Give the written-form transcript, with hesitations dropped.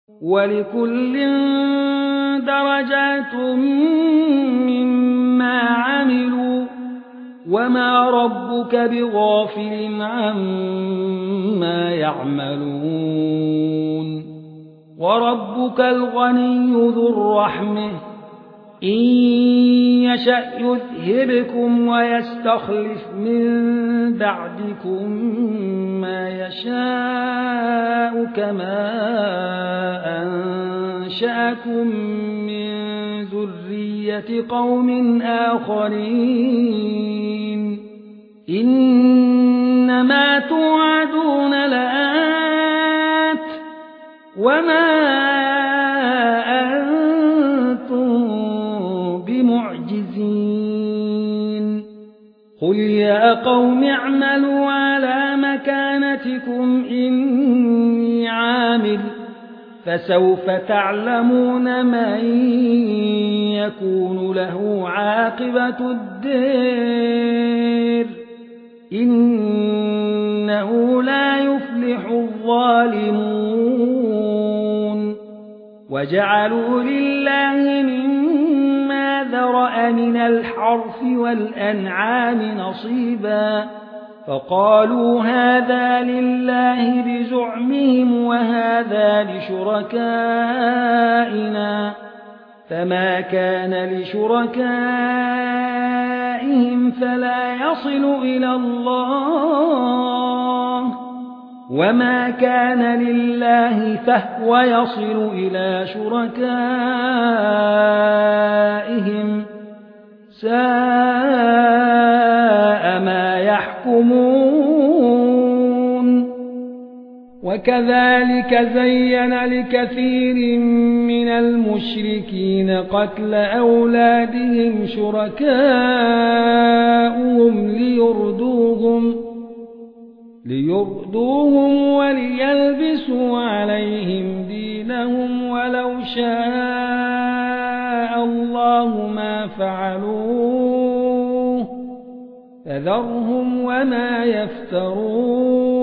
ولكل درجات مما عملوا وما ربك بغافل عما يعملون وربك الغني ذو الرحمة إن يشأ يذهبكم ويستخلف من بعدكم ما يشاء كما أنشأكم من ذرية قوم آخرين إنما توعدون لآت وما بمعجزين قل يا قوم اعملوا على مكانتكم إني عامل فسوف تعلمون من يكون له عاقبة الدار إنه لا يفلح الظالمون وجعلوا لله مما ذرأ من الحرث والأنعام نصيبا فقالوا هذا لله بزعمهم وهذا لشركائنا فما كان لشركائهم فلا يصل إلى الله وما كان لله فهو يصل إلى شركائهم ساء ما يحكمون وكذلك زين لكثير من المشركين قتل أولادهم شركاؤهم ليردوهم وليلبسوا عليهم دينهم ولو شاء الله ما فعلوه فذرهم وما يفترون